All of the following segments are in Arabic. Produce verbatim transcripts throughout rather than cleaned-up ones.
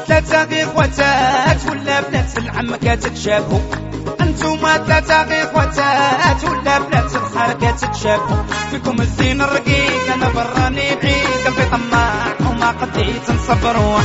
ثلاثة غير خواتات ولا بنات العم كتتشابهوا، انتوما ثلاثة غير خواتات ولا بنات الخال كتتشابهوا. فيكم الزين الرقيق انا براني بعيد، قلبي طماع وما قديت نصبروا.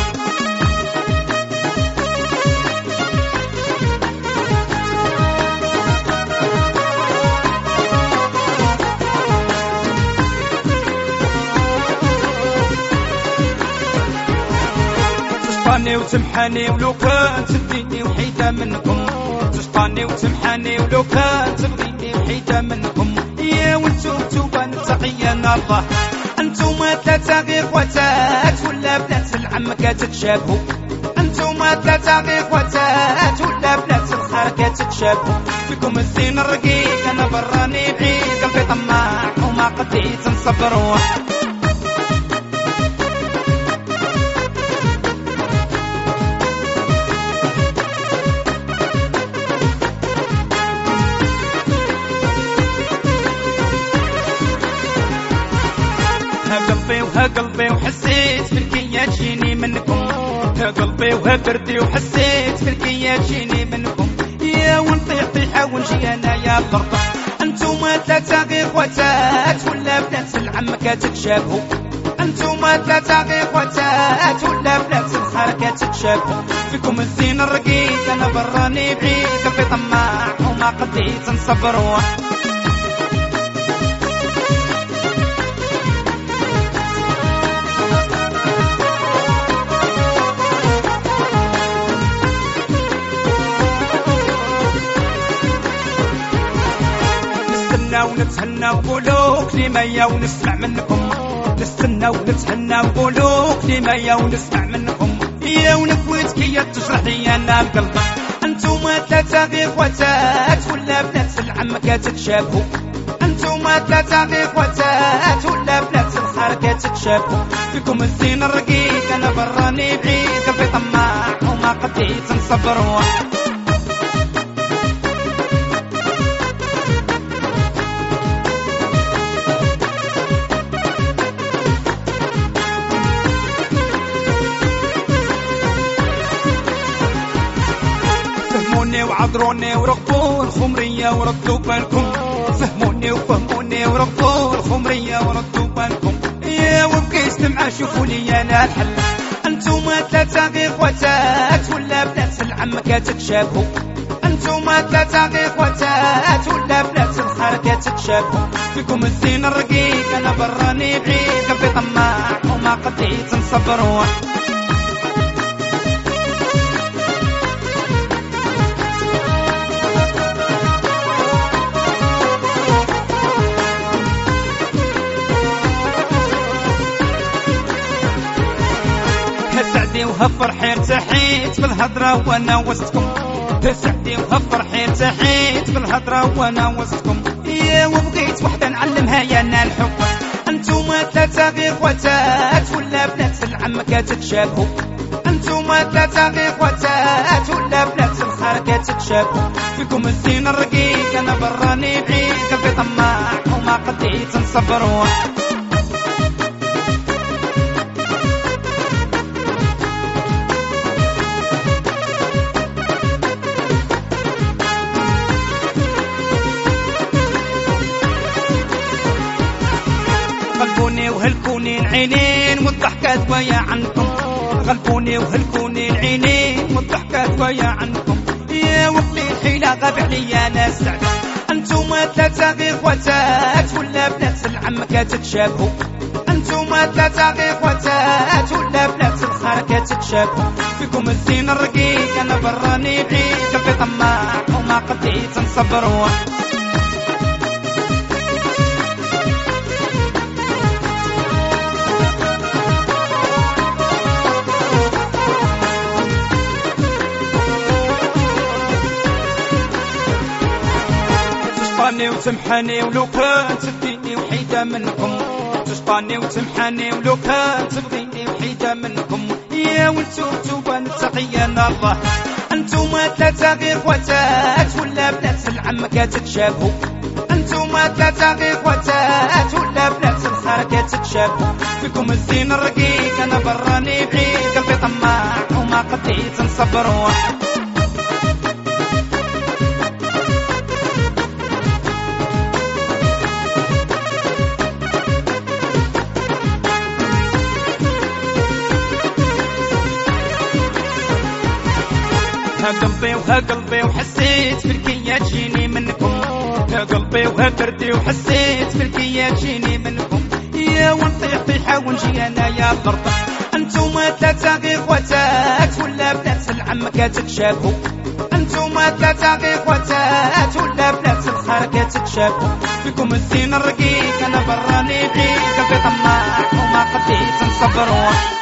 تشطاني وتمحاني ولو كانت تبغيني وحيدة منكم، تشطاني وتمحاني ولو كانت تبغيني وحيدة منكم. يا وانتو توبا نتقينا الله، انتوما ثلاثة غير خواتات ولا بنات العم كتتشابهوا، انتوما ثلاثة غير خواتات ولا بنات الخال كتتشابهوا. فيكم الزين الرقيق انا براني بعيد، قلبي طماع وما قديت نصبروا. ها قلبي وها قلبي وحسيت في الكيا تجيني منكم، ها قلبي وها بردي وحسيت في الكيا تجيني منكم. يا ونطيح طيحة ونجي انا يا الارض، انتوما ثلاثة غير خواتات ولا بنات العم كتتشابهوا، انتوما ثلاثة غير خواتات ولا بنات الخال كتتشابهوا. فيكم الزين الرقيق انا براني بعيد، قلبي طماع وما قديت نصبروا. ونتهنى ونقولوا كلمة ونسمع منكم، نستنى ونتهنى ونقولوا كلمة ونسمع منكم. يا ونكويت كي تجرح لي انا القلب، انتوما ثلاثة غير خواتات ولا بنات العم كتتشابهوا، انتوما ثلاثة غير خواتات ولا بنات الخال كتتشابهوا. فيكم الزين الرقيق انا براني بعيد، قلبي طماع وما قديت نصبروا. فهموني وعذروني ورغبوا الخمرية وردوا بالكم، فهموني وفهموني ورغبوا الخمرية وردوا بالكم. يا وبقيت دمعة شوفوا لي انا الحل، انتوما ثلاثة غير خواتات ولا بنات العم كتتشابهوا، انتوما ثلاثة غير خواتات ولا بنات الخال كتتشابهوا. فيكم الزين الرقيق انا براني بعيد، قلبي طماع وما قديت نصبروا. سعدي وهفرحي ارتحيت بالهضرة وانا وسطكم، سعدي وهفرحي ارتحيت بالهضرة وانا وسطكم. يا وبقيت وحدة نعلمها يا انا الحب، انتوما ثلاثة غير خواتات ولا بنات العم كتتشابهوا، انتوما ثلاثة غير خواتات ولا بنات الخال كتتشابهوا. فيكم الزين الرقيق انا براني بعيد، قلبي طماع وما قديت نصبروا. غلبوني وهلكوني العينين والضحكات ويا عنكم، غلبوني وهلكوني العينين والضحكات ويا عنكم. يا وقلي الحيلة غاب عليا انا سعد، انتوما ثلاثة غير خواتات ولا بنات العم كتتشابهوا، انتوما ثلاثة غير خواتات ولا بنات الخال كتتشابهوا. فيكم الزين الرقيق انا براني بعيد، قلبي طماع وما قديت نصبروا. تشطاني وتمحاني ولو كانت تبغيني وحيدة منكم، تشطاني وتمحاني ولو كانت تبغيني وحيدة منكم. يا وانتو توبا نتقينا الله، انتوما ثلاثة غير خواتات ولا بنات العم كتتشابهوا، انتوما ثلاثة غير خواتات ولا بنات الخال الخركة تتشابه فيكم الزين الرقيق انا براني بعيد قلبي طماع وما قديت نصبر واحد ها قلبي وها قلبي وحسيت بالكيا تجيني منكم ها قلبي وها بردي وحسيت بالكيا تجيني منكم يا ونطيح طيحة ونجي انا يا الارض انتوما ثلاثة غير خواتات ولا بنات العم كتتشابهوا انتوما ثلاثة غير خواتات ولا بنات الخال كتتشابهوا فيكم الزين الرقيق انا براني بعيد قلبي طماع وما قديت نصبر